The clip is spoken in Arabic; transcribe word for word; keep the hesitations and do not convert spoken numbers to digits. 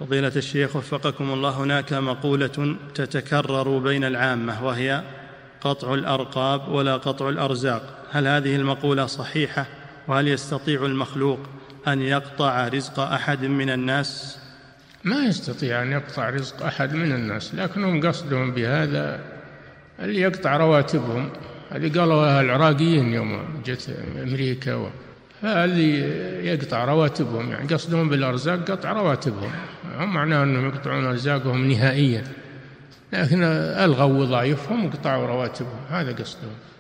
فضيلة الشيخ وفقكم الله، هناك مقولة تتكرر بين العامة وهي قطع الأرقاب ولا قطع الأرزاق، هل هذه المقولة صحيحة؟ وهل يستطيع المخلوق أن يقطع رزق أحد من الناس؟ ما يستطيع أن يقطع رزق أحد من الناس، لكنهم قصدهم بهذا اللي يقطع رواتبهم. هذه قالوا العراقيين يوم جت أمريكا، اللي يقطع رواتبهم يعني قصدهم بالأرزاق قطع رواتبهم، هم معناه أنهم يقطعون أرزاقهم نهائيا، لكن ألغوا وظائفهم وقطعوا رواتبهم، هذا قصدهم.